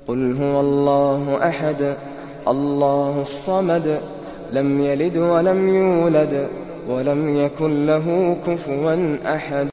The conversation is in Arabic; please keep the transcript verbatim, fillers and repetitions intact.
قل هو الله أحد الله الصمد لم يلد ولم يولد ولم يكن له كفوا أحد.